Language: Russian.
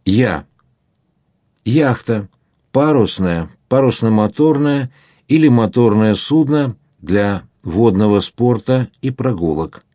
Я. Яхта. Парусное, парусно-моторное или моторное судно для водного спорта и прогулок.